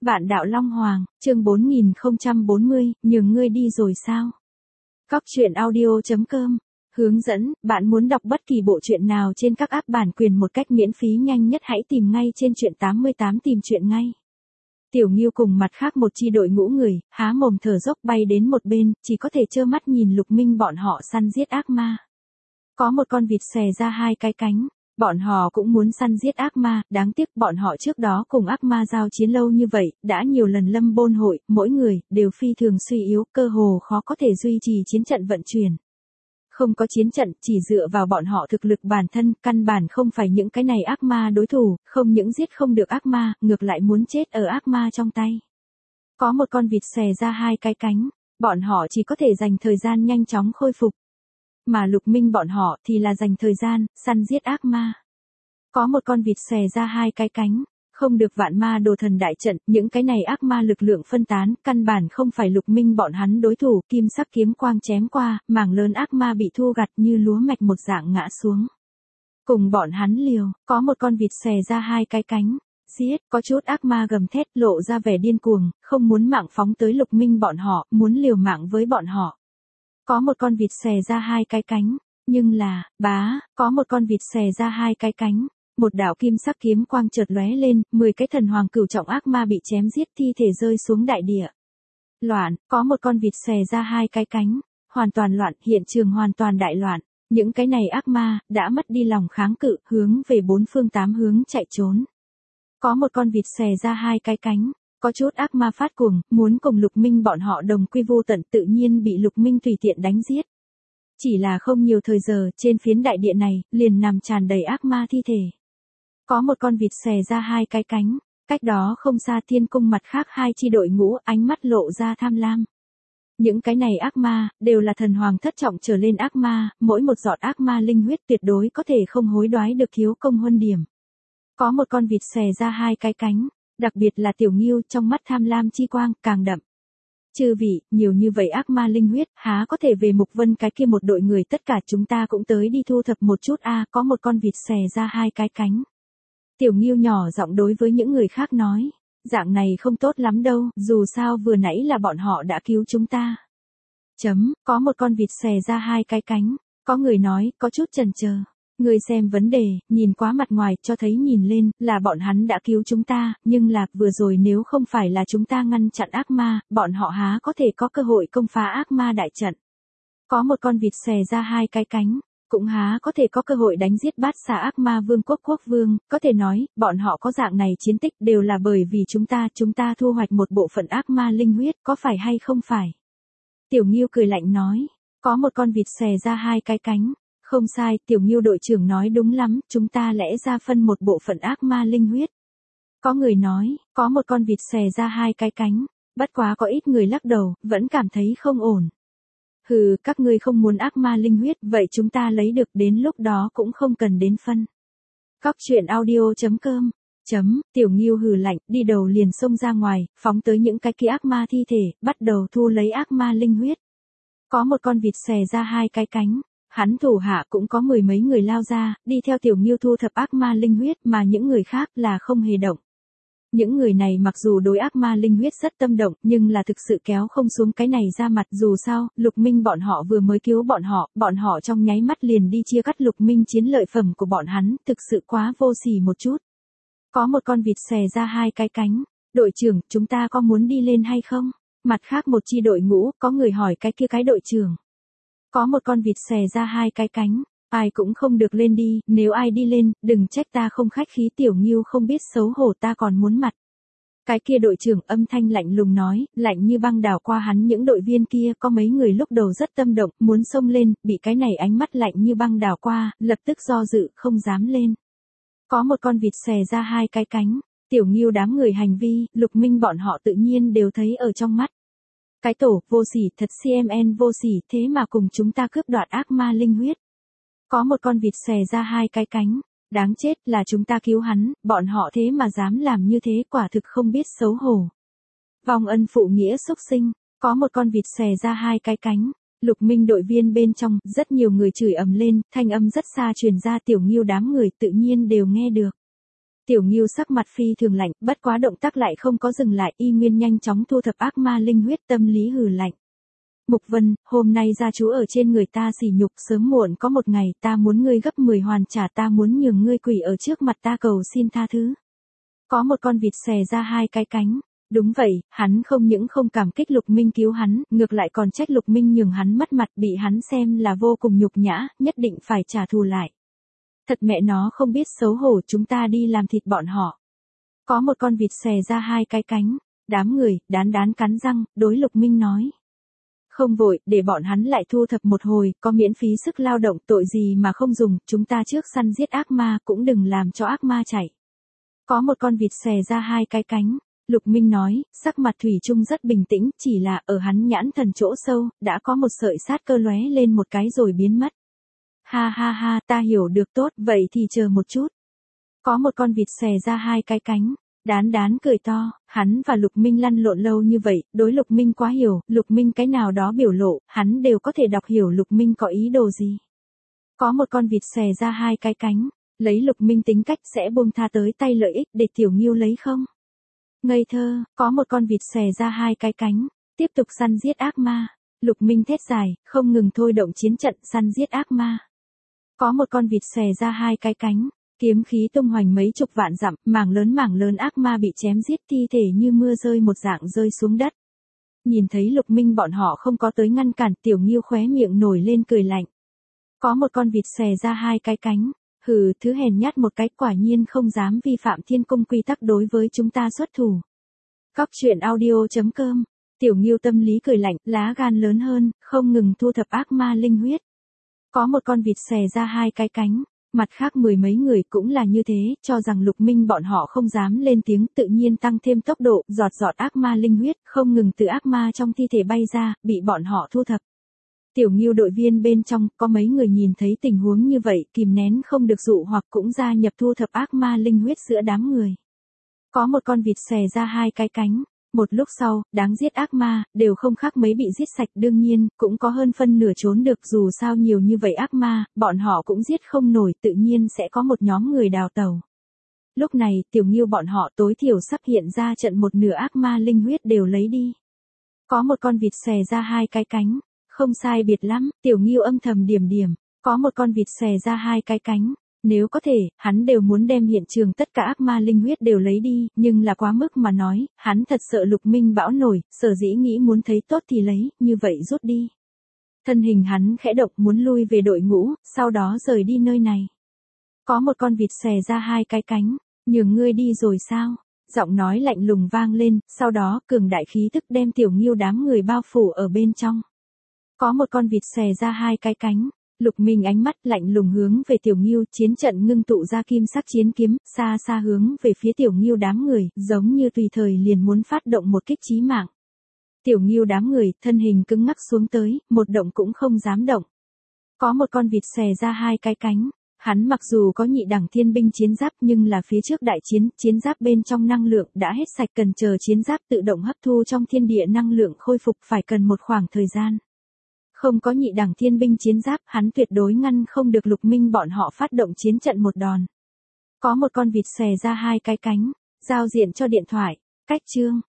Vạn đạo Long Hoàng, chương 4040, nhường ngươi đi rồi sao? Góc truyện audio.com hướng dẫn, bạn muốn đọc bất kỳ bộ truyện nào trên các app bản quyền một cách miễn phí nhanh nhất hãy tìm ngay trên truyện 88 tìm truyện ngay. Tiểu Ngưu cùng mặt khác một chi đội ngũ người, há mồm thở dốc bay đến một bên, chỉ có thể trơ mắt nhìn Lục Minh bọn họ săn giết ác ma. Có một con vịt xòe ra hai cái cánh. Bọn họ cũng muốn săn giết ác ma, đáng tiếc bọn họ trước đó cùng ác ma giao chiến lâu như vậy, đã nhiều lần lâm bôn hội, mỗi người, đều phi thường suy yếu, cơ hồ khó có thể duy trì chiến trận vận chuyển. Không có chiến trận, chỉ dựa vào bọn họ thực lực bản thân, căn bản không phải những cái này ác ma đối thủ, không những giết không được ác ma, ngược lại muốn chết ở ác ma trong tay. Có một con vịt xòe ra hai cái cánh, bọn họ chỉ có thể dành thời gian nhanh chóng khôi phục. Mà Lục Minh bọn họ thì là dành thời gian, săn giết ác ma. Có một con vịt xòe ra hai cái cánh, không được vạn ma đồ thần đại trận, những cái này ác ma lực lượng phân tán, căn bản không phải Lục Minh bọn hắn đối thủ, kim sắc kiếm quang chém qua, mảng lớn ác ma bị thu gặt như lúa mạch một dạng ngã xuống. Cùng bọn hắn liều, có một con vịt xòe ra hai cái cánh, giết, có chút ác ma gầm thét lộ ra vẻ điên cuồng, không muốn mạng phóng tới Lục Minh bọn họ, muốn liều mạng với bọn họ. Có một con vịt xòe ra hai cái cánh, nhưng là, có một con vịt xòe ra hai cái cánh, một đạo kim sắc kiếm quang chợt lóe lên, 10 cái thần hoàng cửu trọng ác ma bị chém giết thi thể rơi xuống đại địa. Loạn, có một con vịt xòe ra hai cái cánh, hoàn toàn loạn, hiện trường hoàn toàn đại loạn, những cái này ác ma, đã mất đi lòng kháng cự, hướng về bốn phương tám hướng chạy trốn. Có một con vịt xòe ra hai cái cánh. Có chút ác ma phát cuồng, muốn cùng Lục Minh bọn họ đồng quy vô tận tự nhiên bị Lục Minh tùy tiện đánh giết. Chỉ là không nhiều thời giờ, trên phiến đại địa này, liền nằm tràn đầy ác ma thi thể. Có một con vịt xòe ra hai cái cánh, cách đó không xa thiên cung mặt khác hai chi đội ngũ, ánh mắt lộ ra tham lam. Những cái này ác ma, đều là thần hoàng thất trọng trở lên ác ma, mỗi một giọt ác ma linh huyết tuyệt đối có thể không hối đoái được thiếu công huân điểm. Có một con vịt xòe ra hai cái cánh. Đặc biệt là Tiểu Ngưu trong mắt tham lam chi quang càng đậm. Chư vị, nhiều như vậy ác ma linh huyết, há có thể về Mục Vân cái kia một đội người tất cả chúng ta cũng tới đi thu thập một chút có một con vịt xòe ra hai cái cánh. Tiểu Ngưu nhỏ giọng đối với những người khác nói, dạng này không tốt lắm đâu, dù sao vừa nãy là bọn họ đã cứu chúng ta. Có một con vịt xòe ra hai cái cánh, có người nói, có chút chần chờ. Người xem vấn đề, nhìn quá mặt ngoài, cho thấy nhìn lên, là bọn hắn đã cứu chúng ta, nhưng là, vừa rồi nếu không phải là chúng ta ngăn chặn ác ma, bọn họ há có thể có cơ hội công phá ác ma đại trận. Có một con vịt xòe ra hai cái cánh, cũng há có thể có cơ hội đánh giết bát xà ác ma vương quốc vương, có thể nói, bọn họ có dạng này chiến tích đều là bởi vì chúng ta thu hoạch một bộ phận ác ma linh huyết, có phải hay không phải? Tiểu Ngưu cười lạnh nói, có một con vịt xòe ra hai cái cánh. Không sai, Tiểu Ngưu đội trưởng nói đúng lắm, chúng ta lẽ ra phân một bộ phận ác ma linh huyết. Có người nói, có một con vịt xòe ra hai cái cánh, bất quá có ít người lắc đầu, vẫn cảm thấy không ổn. Hừ, các ngươi không muốn ác ma linh huyết, vậy chúng ta lấy được đến lúc đó cũng không cần đến phân. Góc truyện audio.com Tiểu Ngưu hừ lạnh, đi đầu liền xông ra ngoài, phóng tới những cái kia ác ma thi thể, bắt đầu thu lấy ác ma linh huyết. Có một con vịt xòe ra hai cái cánh. Hắn thủ hạ cũng có mười mấy người lao ra, đi theo Tiểu Ngưu thu thập ác ma linh huyết mà những người khác là không hề động. Những người này mặc dù đối ác ma linh huyết rất tâm động nhưng là thực sự kéo không xuống cái này ra mặt dù sao, Lục Minh bọn họ vừa mới cứu bọn họ trong nháy mắt liền đi chia cắt Lục Minh chiến lợi phẩm của bọn hắn, thực sự quá vô sỉ một chút. Có một con vịt xòe ra hai cái cánh, đội trưởng, chúng ta có muốn đi lên hay không? Mặt khác một chi đội ngũ, có người hỏi cái kia cái đội trưởng. Có một con vịt xòe ra hai cái cánh, ai cũng không được lên đi, nếu ai đi lên, đừng trách ta không khách khí. Tiểu Ngưu không biết xấu hổ ta còn muốn mặt. Cái kia đội trưởng âm thanh lạnh lùng nói, lạnh như băng đảo qua hắn những đội viên kia, có mấy người lúc đầu rất tâm động, muốn xông lên, bị cái này ánh mắt lạnh như băng đảo qua, lập tức do dự, không dám lên. Có một con vịt xòe ra hai cái cánh, Tiểu Ngưu đám người hành vi, Lục Minh bọn họ tự nhiên đều thấy ở trong mắt. Cái tổ, vô sỉ, thật CMN vô sỉ, thế mà cùng chúng ta cướp đoạt ác ma linh huyết. Có một con vịt xòe ra hai cái cánh, đáng chết là chúng ta cứu hắn, bọn họ thế mà dám làm như thế quả thực không biết xấu hổ. Vong ân phụ nghĩa xúc sinh, có một con vịt xòe ra hai cái cánh, Lục Minh đội viên bên trong, rất nhiều người chửi ầm lên, thanh âm rất xa truyền ra. Tiểu Ngưu đám người tự nhiên đều nghe được. Tiểu Ngưu sắc mặt phi thường lạnh, bất quá động tác lại không có dừng lại, y nguyên nhanh chóng thu thập ác ma linh huyết, tâm lý hừ lạnh. Mục Vân, hôm nay gia chú ở trên người ta sỉ nhục, sớm muộn có một ngày ta muốn ngươi gấp 10 hoàn trả, ta muốn nhường ngươi quỳ ở trước mặt ta cầu xin tha thứ. Có một con vịt xè ra hai cái cánh. Đúng vậy, hắn không những không cảm kích Lục Minh cứu hắn, ngược lại còn trách Lục Minh nhường hắn mất mặt, bị hắn xem là vô cùng nhục nhã, nhất định phải trả thù lại. Thật mẹ nó không biết xấu hổ, chúng ta đi làm thịt bọn họ. Có một con vịt xè ra hai cái cánh. Đám người, đán cắn răng, đối Lục Minh nói. Không vội, để bọn hắn lại thu thập một hồi, có miễn phí sức lao động, tội gì mà không dùng, chúng ta trước săn giết ác ma, cũng đừng làm cho ác ma chạy. Có một con vịt xè ra hai cái cánh. Lục Minh nói, sắc mặt thủy chung rất bình tĩnh, chỉ là ở hắn nhãn thần chỗ sâu, đã có một sợi sát cơ lóe lên một cái rồi biến mất. Ha ha ha, ta hiểu được, tốt, vậy thì chờ một chút. Có một con vịt xè ra hai cái cánh. Đán cười to, hắn và Lục Minh lăn lộn lâu như vậy, đối Lục Minh quá hiểu, Lục Minh cái nào đó biểu lộ, hắn đều có thể đọc hiểu Lục Minh có ý đồ gì. Có một con vịt xè ra hai cái cánh, lấy Lục Minh tính cách sẽ buông tha tới tay lợi ích để Tiểu Ngưu lấy không? Ngây thơ, có một con vịt xè ra hai cái cánh, tiếp tục săn giết ác ma. Lục Minh thét dài, không ngừng thôi động chiến trận săn giết ác ma. Có một con vịt xè ra hai cái cánh. Kiếm khí tung hoành mấy chục vạn dặm, mảng lớn ác ma bị chém giết, thi thể như mưa rơi một dạng rơi xuống đất. Nhìn thấy Lục Minh bọn họ không có tới ngăn cản, Tiểu Ngưu khóe miệng nổi lên cười lạnh. Có một con vịt xè ra hai cái cánh. Hừ, thứ hèn nhát một cái, quả nhiên không dám vi phạm thiên cung quy tắc đối với chúng ta xuất thủ. Cóc truyện audio.com. Tiểu Ngưu tâm lý cười lạnh, lá gan lớn hơn, không ngừng thu thập ác ma linh huyết. Có một con vịt xè ra hai cái cánh. Mặt khác mười mấy người cũng là như thế, cho rằng Lục Minh bọn họ không dám lên tiếng, tự nhiên tăng thêm tốc độ, giọt ác ma linh huyết, không ngừng từ ác ma trong thi thể bay ra, bị bọn họ thu thập. Tiểu Ngưu đội viên bên trong, có mấy người nhìn thấy tình huống như vậy, kìm nén không được dụ hoặc cũng gia nhập thu thập ác ma linh huyết giữa đám người. Có một con vịt xè ra hai cái cánh. Một lúc sau, đáng giết ác ma, đều không khác mấy bị giết sạch, đương nhiên, cũng có hơn phân nửa trốn được, dù sao nhiều như vậy ác ma, bọn họ cũng giết không nổi, tự nhiên sẽ có một nhóm người đào tẩu. Lúc này, Tiểu Ngưu bọn họ tối thiểu sắp hiện ra trận một nửa ác ma linh huyết đều lấy đi. Có một con vịt xè ra hai cái cánh, không sai biệt lắm, Tiểu Ngưu âm thầm điểm. Có một con vịt xè ra hai cái cánh. Nếu có thể, hắn đều muốn đem hiện trường tất cả ác ma linh huyết đều lấy đi, nhưng là quá mức mà nói, hắn thật sợ Lục Minh bão nổi, sở dĩ nghĩ muốn thấy tốt thì lấy, như vậy rút đi. Thân hình hắn khẽ động muốn lui về đội ngũ, sau đó rời đi nơi này. Có một con vịt xè ra hai cái cánh, nhường ngươi đi rồi sao? Giọng nói lạnh lùng vang lên, sau đó cường đại khí tức đem Tiểu Ngưu đám người bao phủ ở bên trong. Có một con vịt xè ra hai cái cánh. Lục Minh ánh mắt lạnh lùng hướng về Tiểu Ngưu, chiến trận ngưng tụ ra kim sắc chiến kiếm, xa xa hướng về phía Tiểu Ngưu đám người, giống như tùy thời liền muốn phát động một kích chí mạng. Tiểu Ngưu đám người, thân hình cứng ngắc xuống tới, một động cũng không dám động. Có một con vịt xè ra hai cái cánh. Hắn mặc dù có nhị đẳng thiên binh chiến giáp nhưng là phía trước đại chiến, chiến giáp bên trong năng lượng đã hết sạch, cần chờ chiến giáp tự động hấp thu trong thiên địa năng lượng khôi phục phải cần một khoảng thời gian. Không có nhị đẳng thiên binh chiến giáp, hắn tuyệt đối ngăn không được Lục Minh bọn họ phát động chiến trận một đòn. Có một con vịt xè ra hai cái cánh, giao diện cho điện thoại, cách chương.